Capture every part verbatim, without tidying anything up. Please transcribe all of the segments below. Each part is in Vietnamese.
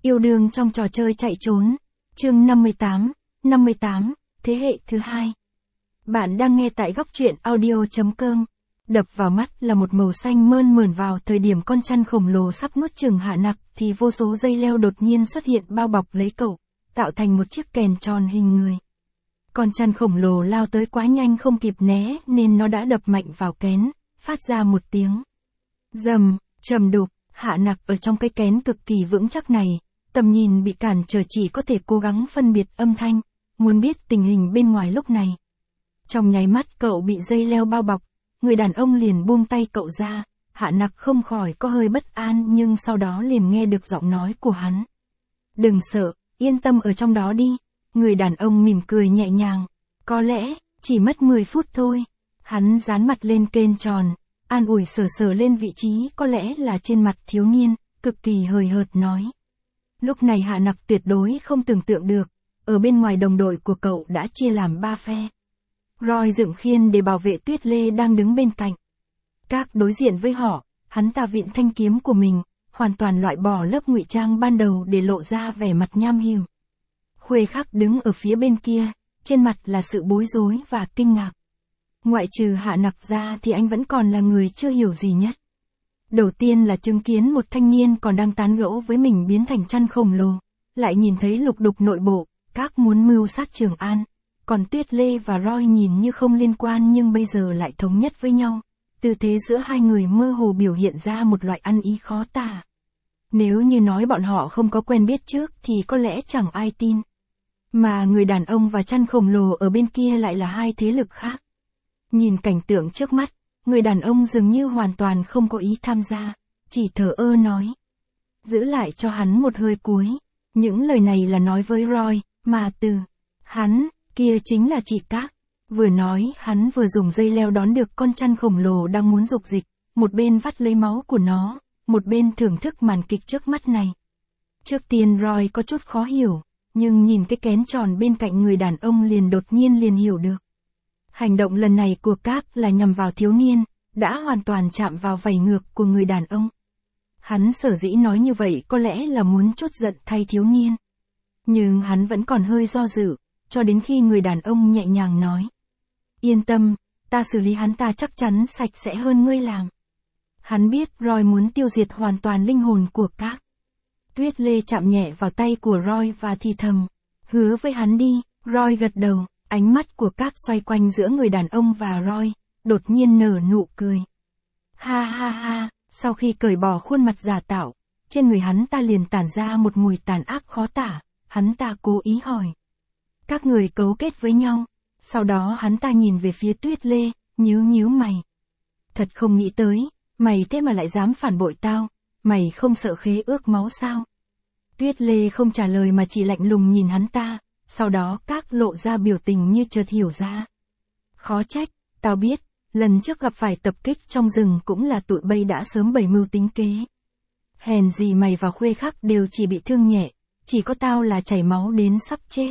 Yêu đương trong trò chơi chạy trốn. Chương năm mươi tám, năm mươi tám, thế hệ thứ hai. Bạn đang nghe tại góc truyện audio chấm com. Đập vào mắt là một màu xanh mơn mởn. Vào thời điểm con chăn khổng lồ sắp nuốt chửng Hạ Nặc thì vô số dây leo đột nhiên xuất hiện bao bọc lấy cậu, tạo thành một chiếc kèn tròn hình người. Con chăn khổng lồ lao tới quá nhanh không kịp né nên nó đã đập mạnh vào kén, phát ra một tiếng rầm, trầm đục. Hạ Nặc ở trong cái kén cực kỳ vững chắc này, tầm nhìn bị cản trở, chỉ có thể cố gắng phân biệt âm thanh, muốn biết tình hình bên ngoài lúc này. Trong nháy mắt cậu bị dây leo bao bọc, người đàn ông liền buông tay cậu ra. Hạ Nặc không khỏi có hơi bất an, nhưng sau đó liền nghe được giọng nói của hắn. Đừng sợ, yên tâm ở trong đó đi. Người đàn ông mỉm cười nhẹ nhàng. Có lẽ, chỉ mất mười phút thôi. Hắn dán mặt lên kênh tròn, an ủi sờ sờ lên vị trí có lẽ là trên mặt thiếu niên, cực kỳ hời hợt nói. Lúc này Hạ Nặc tuyệt đối không tưởng tượng được, ở bên ngoài đồng đội của cậu đã chia làm ba phe. Roy dựng khiên để bảo vệ Tuyết Lê đang đứng bên cạnh. Các đối diện với họ, hắn ta vịn thanh kiếm của mình, hoàn toàn loại bỏ lớp ngụy trang ban đầu để lộ ra vẻ mặt nham hiểm. Khuê Khắc đứng ở phía bên kia, trên mặt là sự bối rối và kinh ngạc. Ngoại trừ Hạ Nặc ra thì anh vẫn còn là người chưa hiểu gì nhất. Đầu tiên là chứng kiến một thanh niên còn đang tán gẫu với mình biến thành chăn khổng lồ, lại nhìn thấy lục đục nội bộ, các muốn mưu sát Trường An. Còn Tuyết Lê và Roy nhìn như không liên quan nhưng bây giờ lại thống nhất với nhau. Tư thế giữa hai người mơ hồ biểu hiện ra một loại ăn ý khó tả. Nếu như nói bọn họ không có quen biết trước thì có lẽ chẳng ai tin. Mà người đàn ông và chăn khổng lồ ở bên kia lại là hai thế lực khác. Nhìn cảnh tượng trước mắt, người đàn ông dường như hoàn toàn không có ý tham gia, chỉ thờ ơ nói. Giữ lại cho hắn một hơi cuối. Những lời này là nói với Roy, mà từ hắn, kia chính là chị Các. Vừa nói hắn vừa dùng dây leo đón được con chăn khổng lồ đang muốn dục dịch, một bên vắt lấy máu của nó, một bên thưởng thức màn kịch trước mắt này. Trước tiên Roy có chút khó hiểu, nhưng nhìn cái kén tròn bên cạnh người đàn ông liền đột nhiên liền hiểu được. Hành động lần này của Các là nhằm vào thiếu niên, đã hoàn toàn chạm vào vảy ngược của người đàn ông. Hắn sở dĩ nói như vậy có lẽ là muốn trút giận thay thiếu niên. Nhưng hắn vẫn còn hơi do dự, cho đến khi người đàn ông nhẹ nhàng nói. Yên tâm, ta xử lý hắn ta chắc chắn sạch sẽ hơn ngươi làm. Hắn biết Roy muốn tiêu diệt hoàn toàn linh hồn của Các. Tuyết Lê chạm nhẹ vào tay của Roy và thì thầm. Hứa với hắn đi. Roy gật đầu, ánh mắt của Các xoay quanh giữa người đàn ông và Roy, đột nhiên nở nụ cười. Ha ha ha, sau khi cởi bỏ khuôn mặt giả tạo, trên người hắn ta liền tản ra một mùi tàn ác khó tả. Hắn ta cố ý hỏi. Các người cấu kết với nhau. Sau đó hắn ta nhìn về phía Tuyết Lê, nhíu nhíu mày. Thật không nghĩ tới, mày thế mà lại dám phản bội tao, mày không sợ khế ước máu sao? Tuyết Lê không trả lời mà chỉ lạnh lùng nhìn hắn ta, sau đó Các lộ ra biểu tình như chợt hiểu ra. Khó trách, tao biết, lần trước gặp phải tập kích trong rừng cũng là tụi bay đã sớm bày mưu tính kế. Hèn gì mày và Khuê Khắc đều chỉ bị thương nhẹ, chỉ có tao là chảy máu đến sắp chết.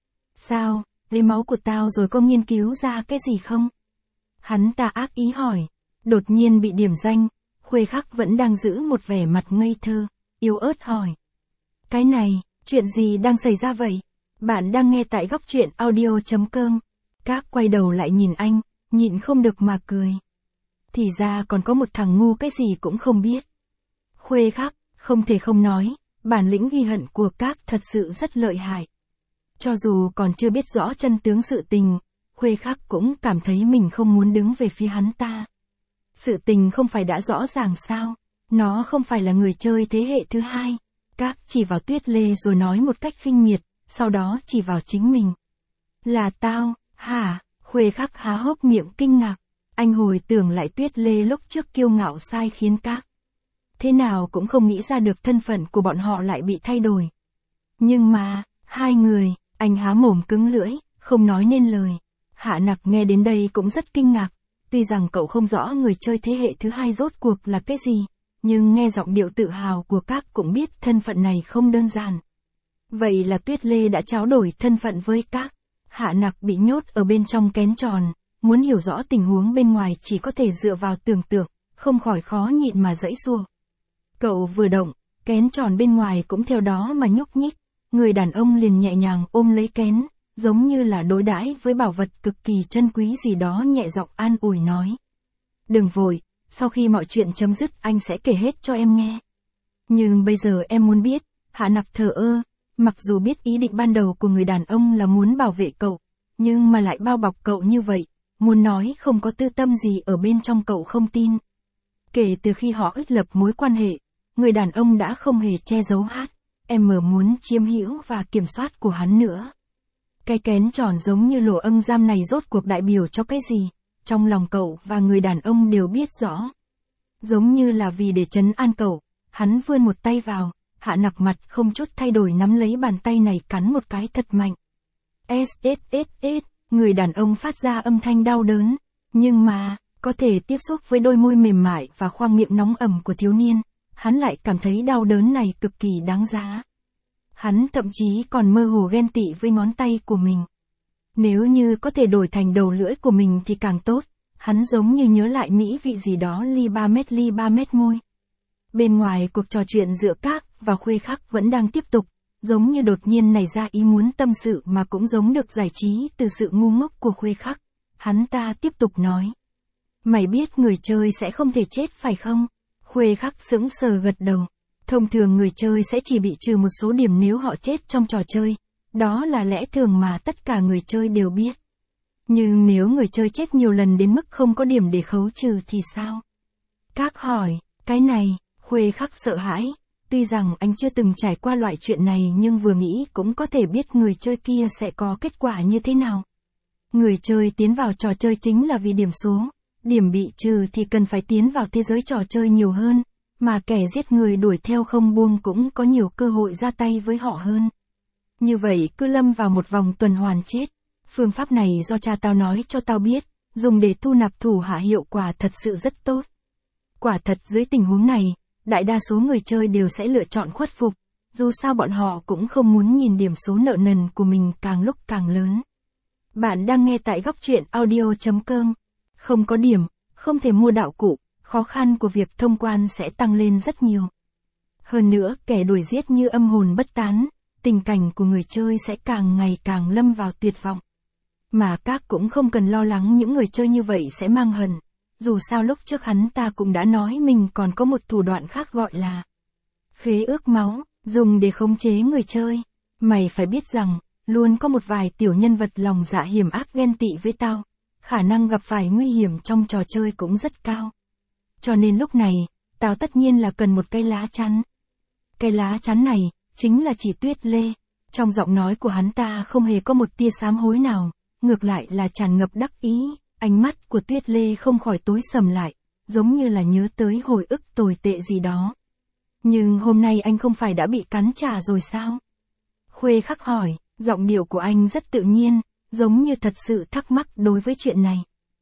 Sao? Lấy máu của tao rồi có nghiên cứu ra cái gì không? Hắn ta ác ý hỏi. Đột nhiên bị điểm danh, Khuê Khắc vẫn đang giữ một vẻ mặt ngây thơ, yếu ớt hỏi. Cái này, chuyện gì đang xảy ra vậy? Bạn đang nghe tại góc truyện audio chấm com. Các quay đầu lại nhìn anh, nhịn không được mà cười. Thì ra còn có một thằng ngu cái gì cũng không biết. Khuê Khắc, không thể không nói, bản lĩnh ghi hận của Các thật sự rất lợi hại. Cho dù còn chưa biết rõ chân tướng sự tình, Khuê Khắc cũng cảm thấy mình không muốn đứng về phía hắn ta. Sự tình không phải đã rõ ràng sao, nó không phải là người chơi thế hệ thứ hai. Các chỉ vào Tuyết Lê rồi nói một cách khinh miệt, sau đó chỉ vào chính mình. Là tao, hả? Khuê Khắc há hốc miệng kinh ngạc, anh hồi tưởng lại Tuyết Lê lúc trước kiêu ngạo sai khiến Các. Thế nào cũng không nghĩ ra được thân phận của bọn họ lại bị thay đổi. Nhưng mà, hai người, anh há mồm cứng lưỡi, không nói nên lời. Hạ Nặc nghe đến đây cũng rất kinh ngạc. Tuy rằng cậu không rõ người chơi thế hệ thứ hai rốt cuộc là cái gì, nhưng nghe giọng điệu tự hào của Các cũng biết thân phận này không đơn giản. Vậy là Tuyết Lê đã tráo đổi thân phận với Các. Hạ Nặc bị nhốt ở bên trong kén tròn, muốn hiểu rõ tình huống bên ngoài chỉ có thể dựa vào tưởng tượng, không khỏi khó nhịn mà giãy giụa. Cậu vừa động, Kén tròn bên ngoài cũng theo đó mà nhúc nhích, người đàn ông liền nhẹ nhàng ôm lấy kén, giống như là đối đãi với bảo vật cực kỳ chân quý gì đó, nhẹ giọng an ủi nói. Đừng vội, sau khi mọi chuyện chấm dứt anh sẽ kể hết cho em nghe. Nhưng bây giờ em muốn biết, Hạ Nặc thờ ơ, mặc dù biết ý định ban đầu của người đàn ông là muốn bảo vệ cậu, nhưng mà lại bao bọc cậu như vậy, muốn nói không có tư tâm gì ở bên trong cậu không tin. Kể từ khi họ ứt lập mối quan hệ, người đàn ông đã không hề che giấu hát, em mở muốn chiếm hữu và kiểm soát của hắn nữa. Cái kén tròn giống như lỗ âm giam này rốt cuộc đại biểu cho cái gì, trong lòng cậu và người đàn ông đều biết rõ. Giống như là vì để trấn an cậu, hắn vươn một tay vào, Hạ Nặc mặt không chút thay đổi nắm lấy bàn tay này cắn một cái thật mạnh. S S S S, người đàn ông phát ra âm thanh đau đớn, nhưng mà, có thể tiếp xúc với đôi môi mềm mại và khoang miệng nóng ẩm của thiếu niên, hắn lại cảm thấy đau đớn này cực kỳ đáng giá. Hắn thậm chí còn mơ hồ ghen tị với ngón tay của mình. Nếu như có thể đổi thành đầu lưỡi của mình thì càng tốt, hắn giống như nhớ lại mỹ vị gì đó ly ba mét ly ba mét môi. Bên ngoài cuộc trò chuyện giữa Các và Khuê Khắc vẫn đang tiếp tục, giống như đột nhiên nảy ra ý muốn tâm sự mà cũng giống được giải trí từ sự ngu ngốc của Khuê Khắc. Hắn ta tiếp tục nói. Mày biết người chơi sẽ không thể chết phải không? Khuê Khắc sững sờ gật đầu. Thông thường người chơi sẽ chỉ bị trừ một số điểm nếu họ chết trong trò chơi. Đó là lẽ thường mà tất cả người chơi đều biết. Nhưng nếu người chơi chết nhiều lần đến mức không có điểm để khấu trừ thì sao? Các hỏi, cái này, Khuê Khắc sợ hãi. Tuy rằng anh chưa từng trải qua loại chuyện này nhưng vừa nghĩ cũng có thể biết người chơi kia sẽ có kết quả như thế nào. Người chơi tiến vào trò chơi chính là vì điểm số. Điểm bị trừ thì cần phải tiến vào thế giới trò chơi nhiều hơn. Mà kẻ giết người đuổi theo không buông cũng có nhiều cơ hội ra tay với họ hơn. Như vậy cứ lâm vào một vòng tuần hoàn chết. Phương pháp này do cha tao nói cho tao biết, dùng để thu nạp thủ hạ hiệu quả thật sự rất tốt. Quả thật dưới tình huống này, đại đa số người chơi đều sẽ lựa chọn khuất phục, dù sao bọn họ cũng không muốn nhìn điểm số nợ nần của mình càng lúc càng lớn. Bạn đang nghe tại góc truyện audio chấm com. Không có điểm, không thể mua đạo cụ, khó khăn của việc thông quan sẽ tăng lên rất nhiều. Hơn nữa, kẻ đuổi giết như âm hồn bất tán, tình cảnh của người chơi sẽ càng ngày càng lâm vào tuyệt vọng. Mà Các cũng không cần lo lắng những người chơi như vậy sẽ mang hận. Dù sao lúc trước hắn ta cũng đã nói mình còn có một thủ đoạn khác gọi là khế ước máu, dùng để khống chế người chơi. Mày phải biết rằng, luôn có một vài tiểu nhân vật lòng dạ hiểm ác ghen tị với tao. Khả năng gặp phải nguy hiểm trong trò chơi cũng rất cao. Cho nên lúc này, tao tất nhiên là cần một cây lá chắn. Cây lá chắn này, chính là chỉ Tuyết Lê. Trong giọng nói của hắn ta không hề có một tia sám hối nào, ngược lại là tràn ngập đắc ý. Ánh mắt của Tuyết Lê không khỏi tối sầm lại, giống như là nhớ tới hồi ức tồi tệ gì đó. Nhưng hôm nay anh không phải đã bị cắn trả rồi sao? Khuê Khắc hỏi, giọng điệu của anh rất tự nhiên, giống như thật sự thắc mắc đối với chuyện này.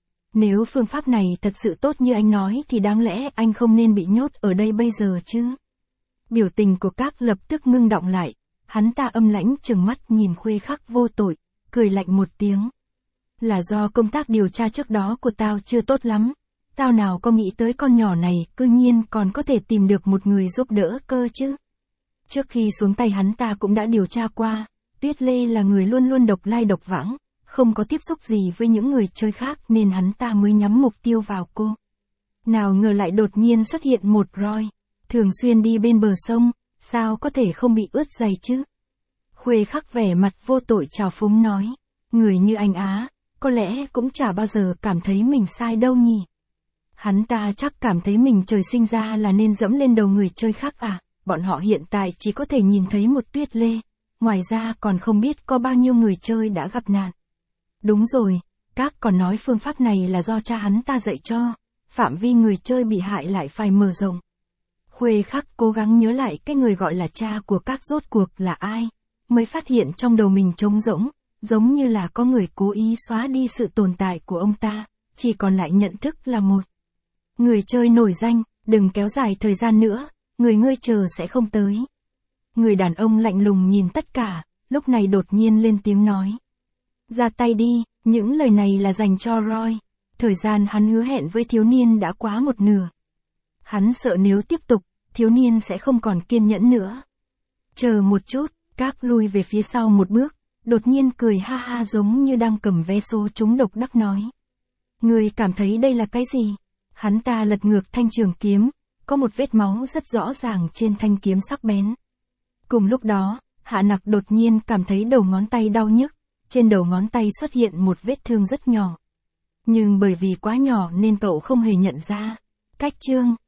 Nếu phương pháp này thật sự tốt như anh nói thì đáng lẽ anh không nên bị nhốt ở đây bây giờ chứ? Biểu tình của Các lập tức ngưng đọng lại, hắn ta âm lãnh trừng mắt nhìn Khuê Khắc vô tội, cười lạnh một tiếng. Là do công tác điều tra trước đó của tao chưa tốt lắm, tao nào có nghĩ tới con nhỏ này cư nhiên còn có thể tìm được một người giúp đỡ cơ chứ. Trước khi xuống tay hắn ta cũng đã điều tra qua, Tuyết Lê là người luôn luôn độc lai độc vãng, không có tiếp xúc gì với những người chơi khác nên hắn ta mới nhắm mục tiêu vào cô. Nào ngờ lại đột nhiên xuất hiện một roi, thường xuyên đi bên bờ sông, sao có thể không bị ướt giày chứ? Khuê Khắc vẻ mặt vô tội trào phúng nói, người như anh Á, có lẽ cũng chả bao giờ cảm thấy mình sai đâu nhỉ. Hắn ta chắc cảm thấy mình trời sinh ra là nên dẫm lên đầu người chơi khác à, bọn họ hiện tại chỉ có thể nhìn thấy một Tuyết Lê, ngoài ra còn không biết có bao nhiêu người chơi đã gặp nạn. Đúng rồi, Các còn nói phương pháp này là do cha hắn ta dạy cho, phạm vi người chơi bị hại lại phải mở rộng. Khuê Khắc cố gắng nhớ lại cái người gọi là cha của Các rốt cuộc là ai, mới phát hiện trong đầu mình trống rỗng, giống như là có người cố ý xóa đi sự tồn tại của ông ta, chỉ còn lại nhận thức là một người chơi nổi danh, đừng kéo dài thời gian nữa, người ngươi chờ sẽ không tới. Người đàn ông lạnh lùng nhìn tất cả, lúc này đột nhiên lên tiếng nói. Ra tay đi, những lời này là dành cho Roy, thời gian hắn hứa hẹn với thiếu niên đã quá một nửa. Hắn sợ nếu tiếp tục, thiếu niên sẽ không còn kiên nhẫn nữa. Chờ một chút, Cáp lui về phía sau một bước, đột nhiên cười ha ha giống như đang cầm vé số trúng độc đắc nói. Người cảm thấy đây là cái gì? Hắn ta lật ngược thanh trường kiếm, có một vết máu rất rõ ràng trên thanh kiếm sắc bén. Cùng lúc đó, Hạ Nặc đột nhiên cảm thấy đầu ngón tay đau nhức, trên đầu ngón tay xuất hiện một vết thương rất nhỏ. Nhưng bởi vì quá nhỏ nên cậu không hề nhận ra. Cách chương